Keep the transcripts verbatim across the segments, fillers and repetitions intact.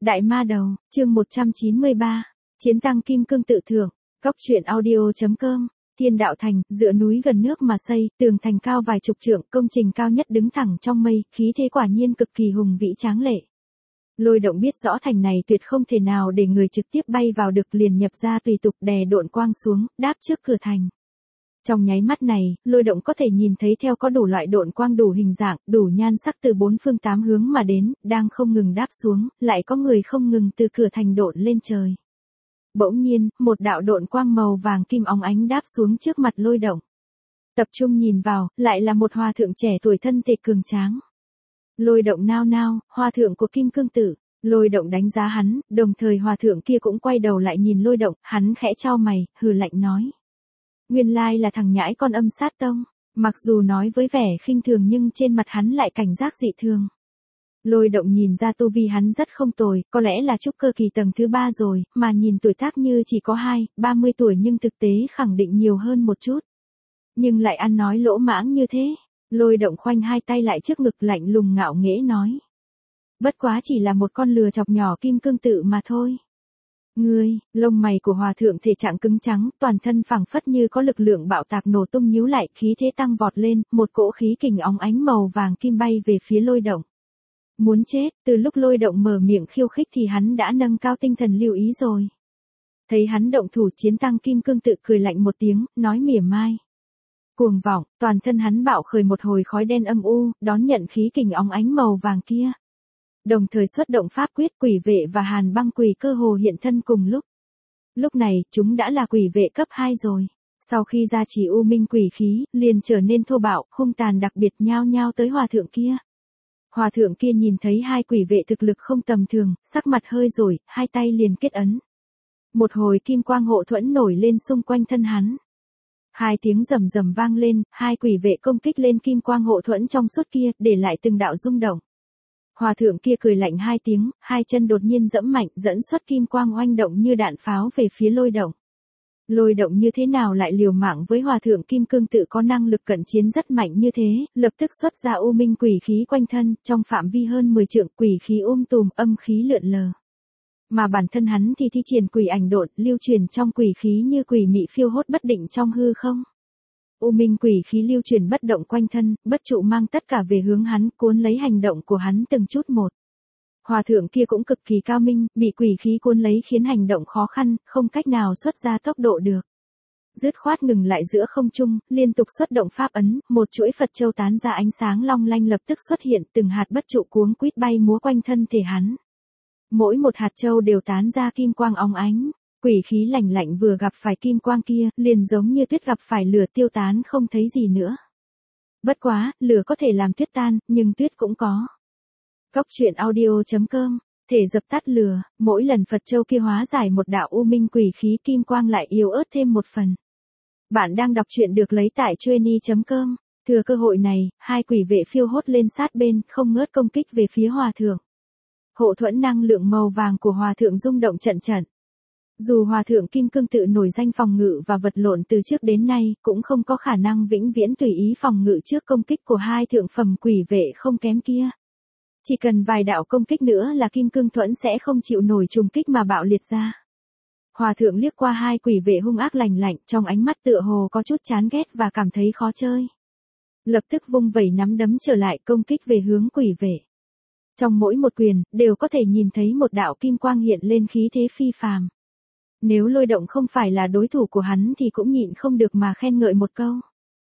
Đại ma đầu, chương một trăm chín mươi ba, Chiến tăng kim cương tự thưởng, góc truyện audio.com, Thiên đạo thành, dựa núi gần nước mà xây, tường thành cao vài chục trượng, công trình cao nhất đứng thẳng trong mây, khí thế quả nhiên cực kỳ hùng vĩ tráng lệ. Lôi Động biết rõ thành này tuyệt không thể nào để người trực tiếp bay vào được, liền nhập ra tùy tục đè độn quang xuống, đáp trước cửa thành. Trong nháy mắt này, Lôi Động có thể nhìn thấy theo có đủ loại độn quang đủ hình dạng, đủ nhan sắc từ bốn phương tám hướng mà đến, đang không ngừng đáp xuống, lại có người không ngừng từ cửa thành độn lên trời. Bỗng nhiên, một đạo độn quang màu vàng kim óng ánh đáp xuống trước mặt Lôi Động. Tập trung nhìn vào, lại là một hòa thượng trẻ tuổi thân thể cường tráng. Lôi Động nao nao, hòa thượng của Kim Cương Tự. Lôi Động đánh giá hắn, đồng thời hòa thượng kia cũng quay đầu lại nhìn Lôi Động, hắn khẽ chau mày, hừ lạnh nói. Nguyên lai là thằng nhãi con Âm Sát Tông, mặc dù nói với vẻ khinh thường nhưng trên mặt hắn lại cảnh giác dị thường. Lôi Động nhìn ra tu vi hắn rất không tồi, có lẽ là trúc cơ kỳ tầng thứ ba rồi, mà nhìn tuổi tác như chỉ có hai, ba mươi tuổi nhưng thực tế khẳng định nhiều hơn một chút. Nhưng lại ăn nói lỗ mãng như thế, Lôi Động khoanh hai tay lại trước ngực lạnh lùng ngạo nghễ nói. Bất quá chỉ là một con lừa chọc nhỏ Kim Cương Tự mà thôi. Ngươi, lông mày của hòa thượng thể trạng cứng trắng, toàn thân phẳng phất như có lực lượng bạo tạc nổ tung nhíu lại, khí thế tăng vọt lên, một cỗ khí kình óng ánh màu vàng kim bay về phía Lôi Động. Muốn chết, từ lúc Lôi Động mở miệng khiêu khích thì hắn đã nâng cao tinh thần lưu ý rồi. Thấy hắn động thủ, Chiến tăng Kim Cương Tự cười lạnh một tiếng, nói mỉa mai. Cuồng vọng, toàn thân hắn bạo khởi một hồi khói đen âm u, đón nhận khí kình óng ánh màu vàng kia. Đồng thời xuất động pháp quyết, Quỷ Vệ và Hàn Băng Quỷ cơ hồ hiện thân cùng lúc. Lúc này, chúng đã là quỷ vệ cấp hai rồi. Sau khi gia trì u minh quỷ khí, liền trở nên thô bạo, hung tàn đặc biệt nhao nhao tới hòa thượng kia. Hòa thượng kia nhìn thấy hai quỷ vệ thực lực không tầm thường, sắc mặt hơi rđổi, hai tay liền kết ấn. Một hồi kim quang hộ thuẫn nổi lên xung quanh thân hắn. Hai tiếng rầm rầm vang lên, hai quỷ vệ công kích lên kim quang hộ thuẫn trong suốt kia, để lại từng đạo rung động. Hòa thượng kia cười lạnh hai tiếng, hai chân đột nhiên giẫm mạnh, dẫn xuất kim quang oanh động như đạn pháo về phía Lôi Động. Lôi Động như thế nào lại liều mạng với hòa thượng Kim Cương Tự có năng lực cận chiến rất mạnh như thế, lập tức xuất ra u minh quỷ khí quanh thân, trong phạm vi hơn mười trượng, quỷ khí um tùm, âm khí lượn lờ. Mà bản thân hắn thì thi triển quỷ ảnh độn, lưu truyền trong quỷ khí như quỷ mị phiêu hốt bất định trong hư không. U minh quỷ khí lưu truyền bất động quanh thân, bất trụ mang tất cả về hướng hắn, cuốn lấy hành động của hắn từng chút một. Hòa thượng kia cũng cực kỳ cao minh, bị quỷ khí cuốn lấy khiến hành động khó khăn, không cách nào xuất ra tốc độ được. Dứt khoát ngừng lại giữa không trung, liên tục xuất động pháp ấn, một chuỗi Phật châu tán ra ánh sáng long lanh lập tức xuất hiện, từng hạt bất trụ cuống quýt bay múa quanh thân thể hắn. Mỗi một hạt châu đều tán ra kim quang óng ánh. Quỷ khí lạnh lạnh vừa gặp phải kim quang kia, liền giống như tuyết gặp phải lửa tiêu tán không thấy gì nữa. Bất quá, lửa có thể làm tuyết tan, nhưng tuyết cũng có. Góc truyện audio.com, thể dập tắt lửa, mỗi lần Phật châu kia hóa giải một đạo u minh quỷ khí kim quang lại yếu ớt thêm một phần. Bạn đang đọc truyện được lấy tại chueny chấm com, thừa cơ hội này, hai quỷ vệ phiêu hốt lên sát bên, không ngớt công kích về phía hòa thượng. Hộ thuẫn năng lượng màu vàng của hòa thượng rung động trận trận. Dù hòa thượng Kim Cương Tự nổi danh phòng ngự và vật lộn từ trước đến nay, cũng không có khả năng vĩnh viễn tùy ý phòng ngự trước công kích của hai thượng phẩm quỷ vệ không kém kia. Chỉ cần vài đạo công kích nữa là Kim Cương Thuẫn sẽ không chịu nổi trùng kích mà bạo liệt ra. Hòa thượng liếc qua hai quỷ vệ hung ác lành lạnh, trong ánh mắt tựa hồ có chút chán ghét và cảm thấy khó chơi. Lập tức vung vẩy nắm đấm trở lại công kích về hướng quỷ vệ. Trong mỗi một quyền, đều có thể nhìn thấy một đạo kim quang hiện lên khí thế phi phàm. Nếu Lôi Động không phải là đối thủ của hắn thì cũng nhịn không được mà khen ngợi một câu.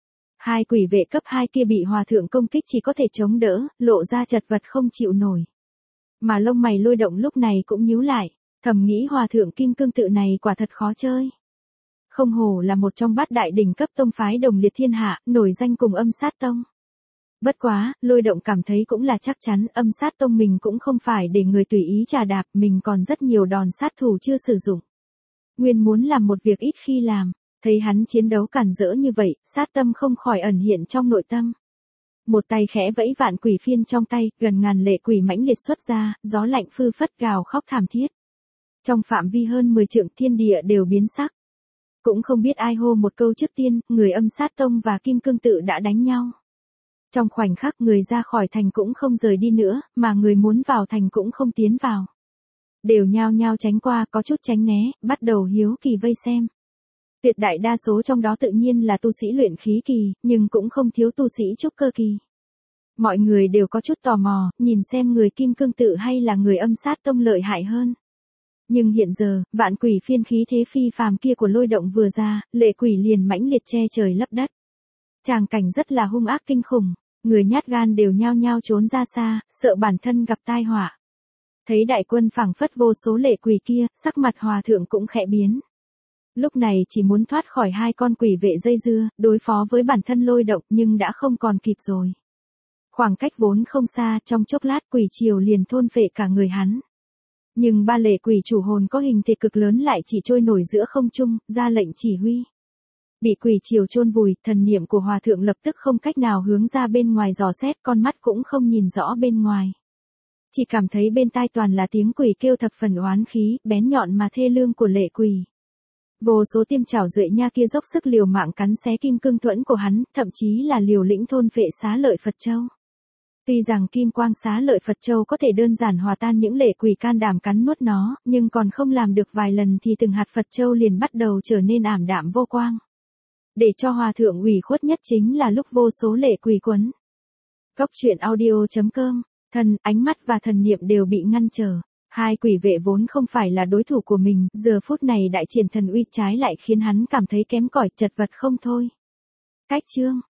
Hai quỷ vệ cấp hai kia bị hòa thượng công kích chỉ có thể chống đỡ, lộ ra chật vật không chịu nổi. Mà lông mày Lôi Động lúc này cũng nhíu lại, thầm nghĩ hòa thượng Kim Cương Tự này quả thật khó chơi. Không hổ là một trong bát đại đỉnh cấp tông phái đồng liệt thiên hạ, nổi danh cùng Âm Sát Tông. Bất quá, Lôi Động cảm thấy cũng là chắc chắn Âm Sát Tông mình cũng không phải để người tùy ý trà đạp, mình còn rất nhiều đòn sát thủ chưa sử dụng. Nguyên muốn làm một việc ít khi làm, thấy hắn chiến đấu cản rỡ như vậy, sát tâm không khỏi ẩn hiện trong nội tâm. Một tay khẽ vẫy vạn quỷ phiên trong tay, gần ngàn lệ quỷ mãnh liệt xuất ra, gió lạnh phư phất gào khóc thảm thiết. Trong phạm vi hơn mười trượng thiên địa đều biến sắc. Cũng không biết ai hô một câu trước tiên, người Âm Sát Tông và Kim Cương Tự đã đánh nhau. Trong khoảnh khắc người ra khỏi thành cũng không rời đi nữa, mà người muốn vào thành cũng không tiến vào. đều nhao nhao tránh qua, có chút tránh né, bắt đầu hiếu kỳ vây xem. Tuyệt đại đa số trong đó tự nhiên là tu sĩ luyện khí kỳ, nhưng cũng không thiếu tu sĩ trúc cơ kỳ. Mọi người đều có chút tò mò, nhìn xem người kim cương tự hay là người âm sát tông lợi hại hơn. Nhưng hiện giờ, vạn quỷ phiên khí thế phi phàm kia của lôi động vừa ra, lệ quỷ liền mãnh liệt che trời lấp đất. Tràng cảnh rất là hung ác kinh khủng, người nhát gan đều nhao nhao trốn ra xa, sợ bản thân gặp tai họa. Thấy đại quân phảng phất vô số lệ quỷ kia, sắc mặt hòa thượng cũng khẽ biến. Lúc này chỉ muốn thoát khỏi hai con quỷ vệ dây dưa, đối phó với bản thân lôi động nhưng đã không còn kịp rồi. Khoảng cách vốn không xa, trong chốc lát quỷ triều liền thôn phệ cả người hắn. Nhưng ba lệ quỷ chủ hồn có hình thể cực lớn lại chỉ trôi nổi giữa không trung, ra lệnh chỉ huy. Bị quỷ triều chôn vùi, thần niệm của hòa thượng lập tức không cách nào hướng ra bên ngoài dò xét, con mắt cũng không nhìn rõ bên ngoài. Chỉ cảm thấy bên tai toàn là tiếng quỷ kêu thập phần oán khí, bén nhọn mà thê lương của lệ quỷ. Vô số tiêm chảo duệ nha kia dốc sức liều mạng cắn xé kim cương thuẫn của hắn, thậm chí là liều lĩnh thôn phệ xá lợi Phật Châu. Tuy rằng kim quang xá lợi Phật Châu có thể đơn giản hòa tan những lệ quỷ can đảm cắn nuốt nó, nhưng còn không làm được vài lần thì từng hạt Phật Châu liền bắt đầu trở nên ảm đạm vô quang. Để cho hòa thượng ủy khuất nhất chính là lúc vô số lệ quỷ quấn. Góc truyện audio chấm com, thần, ánh mắt và thần niệm đều bị ngăn trở. Hai quỷ vệ vốn không phải là đối thủ của mình, giờ phút này đại triển thần uy trái lại khiến hắn cảm thấy kém cỏi, chật vật không thôi. Cách chương